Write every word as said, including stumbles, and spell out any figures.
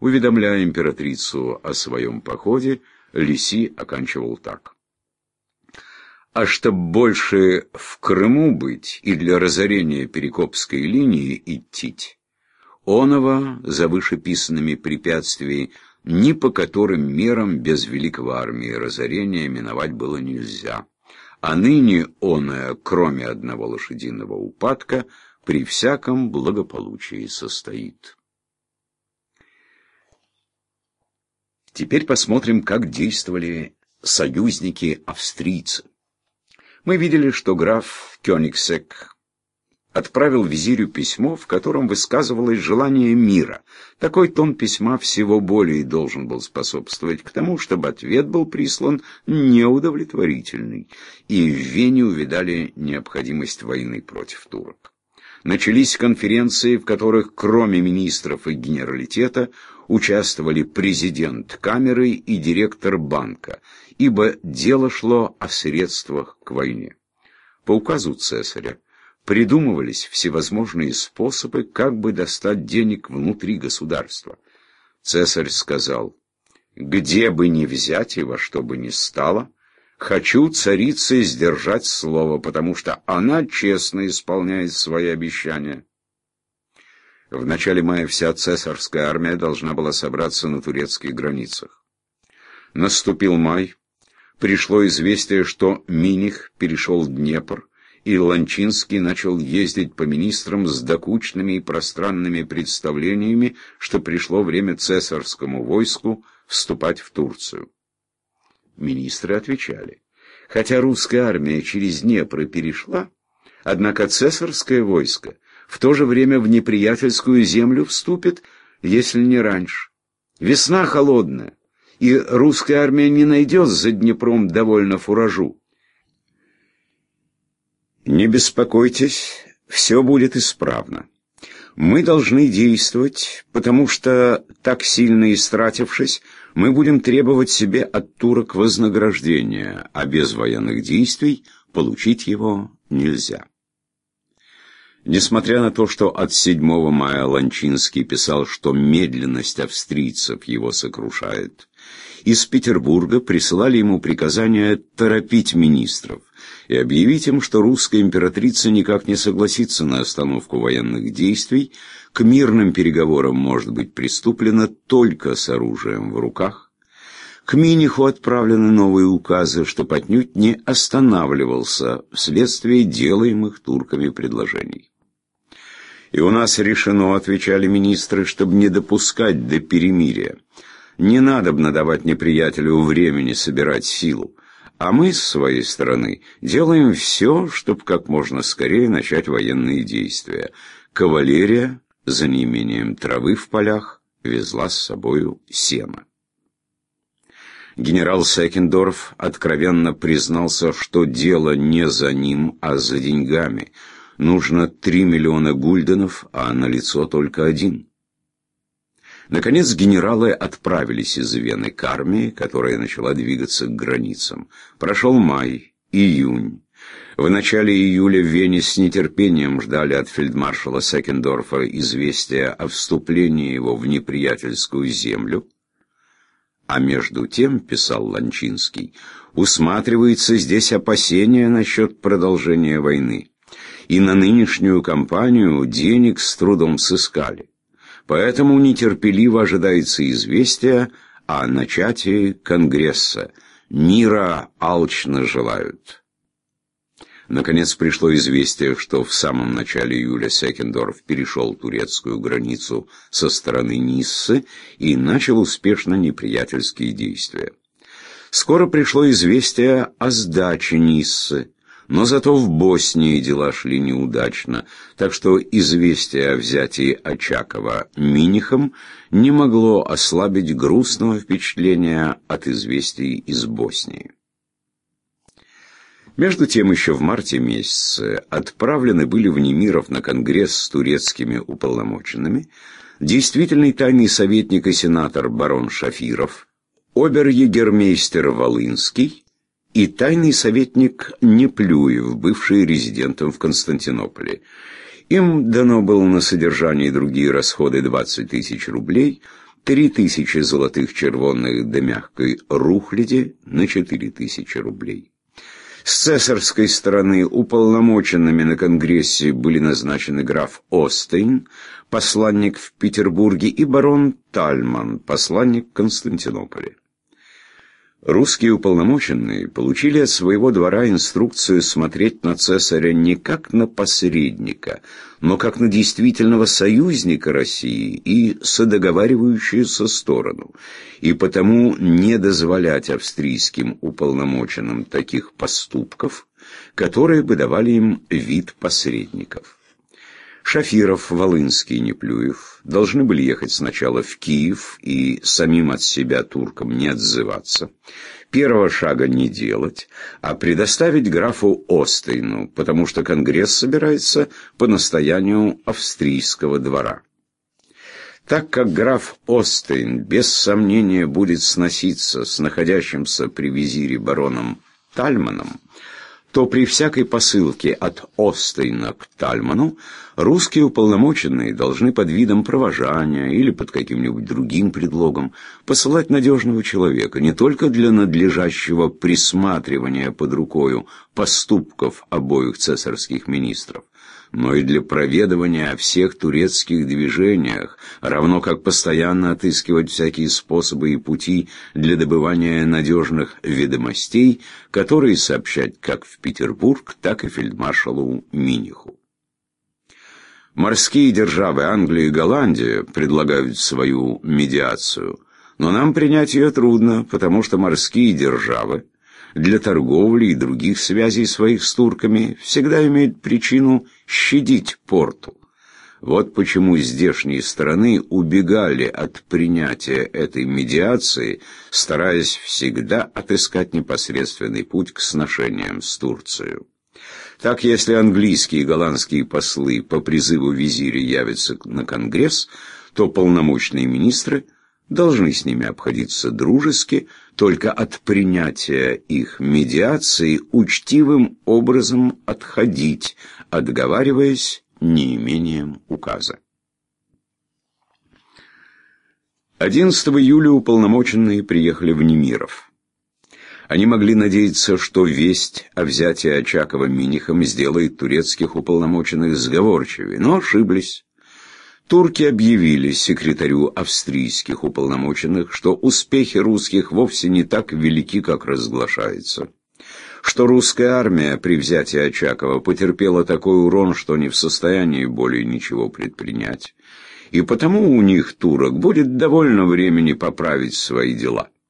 Уведомляя императрицу о своем походе, Лиси оканчивал так: «А чтоб больше в Крыму быть и для разорения Перекопской линии идти, оного за вышеписанными препятствий ни по которым мерам без великого армии разорения миновать было нельзя, а ныне оное, кроме одного лошадиного упадка, при всяком благополучии состоит». Теперь посмотрим, как действовали союзники-австрийцы. Мы видели, что граф Кёнигсек отправил визирю письмо, в котором высказывалось желание мира. Такой тон письма всего более должен был способствовать к тому, чтобы ответ был прислан неудовлетворительный, и в Вене увидали необходимость войны против турок. Начались конференции, в которых кроме министров и генералитета участвовали президент камеры и директор банка, ибо дело шло о средствах к войне. По указу цесаря придумывались всевозможные способы, как бы достать денег внутри государства. Цесарь сказал: «Где бы ни взять и во что бы ни стало, хочу царице сдержать слово, потому что она честно исполняет свои обещания». В начале мая вся цесарская армия должна была собраться на турецких границах. Наступил май, пришло известие, что Миних перешел Днепр, и Ланчинский начал ездить по министрам с докучными и пространными представлениями, что пришло время цесарскому войску вступать в Турцию. Министры отвечали: хотя русская армия через Днепр перешла, однако цесарское войско в то же время в неприятельскую землю вступит, если не раньше. Весна холодная, и русская армия не найдет за Днепром довольно фуражу. Не беспокойтесь, все будет исправно. Мы должны действовать, потому что, так сильно истратившись, мы будем требовать себе от турок вознаграждения, а без военных действий получить его нельзя. Несмотря на то, что от седьмого мая Ланчинский писал, что медленность австрийцев его сокрушает, из Петербурга присылали ему приказание торопить министров и объявить им, что русская императрица никак не согласится на остановку военных действий, к мирным переговорам может быть приступлено только с оружием в руках. К Миниху отправлены новые указы, чтоб отнюдь не останавливался вследствие делаемых турками предложений. «И у нас решено, — отвечали министры, — чтобы не допускать до перемирия. Не надобно давать неприятелю времени собирать силу, а мы, с своей стороны, делаем все, чтобы как можно скорее начать военные действия. Кавалерия, за неимением травы в полях, везла с собою сено». Генерал Секендорф откровенно признался, что дело не за ним, а за деньгами. Нужно три миллиона гульденов, а налицо только один. Наконец генералы отправились из Вены к армии, которая начала двигаться к границам. Прошел май, июнь. В начале июля в Вене с нетерпением ждали от фельдмаршала Секендорфа известия о вступлении его в неприятельскую землю. А между тем, писал Ланчинский, усматривается здесь опасение насчет продолжения войны. И на нынешнюю кампанию денег с трудом сыскали. Поэтому нетерпеливо ожидается известие о начатии Конгресса. Мира алчно желают. Наконец пришло известие, что в самом начале июля Секендорф перешел турецкую границу со стороны Ниссы и начал успешно неприятельские действия. Скоро пришло известие о сдаче Ниссы, но зато в Боснии дела шли неудачно, так что известие о взятии Очакова Минихом не могло ослабить грустного впечатления от известий из Боснии. Между тем, еще в марте месяце отправлены были в Немиров на конгресс с турецкими уполномоченными действительный тайный советник и сенатор барон Шафиров, обер-егермейстер Волынский и тайный советник Неплюев, бывший резидентом в Константинополе. Им дано было на содержание и другие расходы двадцать тысяч рублей, Три тысячи золотых червонных до мягкой рухляди на четыре тысячи рублей. С цесарской стороны уполномоченными на Конгрессе были назначены граф Остейн, посланник в Петербурге, и барон Тальман, посланник в Константинополе. Русские уполномоченные получили от своего двора инструкцию смотреть на цесаря не как на посредника, но как на действительного союзника России и содоговаривающуюся сторону, и потому не дозволять австрийским уполномоченным таких поступков, которые бы давали им вид посредников. Шафиров, Волынский и Неплюев должны были ехать сначала в Киев и самим от себя туркам не отзываться, первого шага не делать, а предоставить графу Остейну, потому что Конгресс собирается по настоянию австрийского двора. Так как граф Остейн без сомнения будет сноситься с находящимся при визире бароном Тальманом, то при всякой посылке от Остейна к Тальману русские уполномоченные должны под видом провожания или под каким-нибудь другим предлогом посылать надежного человека не только для надлежащего присматривания под рукою поступков обоих цесарских министров, но и для проведывания о всех турецких движениях, равно как постоянно отыскивать всякие способы и пути для добывания надежных ведомостей, которые сообщать как в Петербург, так и фельдмаршалу Миниху. Морские державы Англия и Голландия предлагают свою медиацию, но нам принять ее трудно, потому что морские державы для торговли и других связей своих с турками всегда имеют причину щадить порту. Вот почему здешние стороны убегали от принятия этой медиации, стараясь всегда отыскать непосредственный путь к сношениям с Турцией. Так, если английские и голландские послы по призыву визиря явятся на Конгресс, то полномочные министры должны с ними обходиться дружески, только от принятия их медиации учтивым образом отходить, отговариваясь неимением указа. одиннадцатого июля уполномоченные приехали в Немиров. Они могли надеяться, что весть о взятии Очакова Минихом сделает турецких уполномоченных сговорчивее, но ошиблись. Турки объявили секретарю австрийских уполномоченных, что успехи русских вовсе не так велики, как разглашается, что русская армия при взятии Очакова потерпела такой урон, что не в состоянии более ничего предпринять, и потому у них, турок, будет довольно времени поправить свои дела.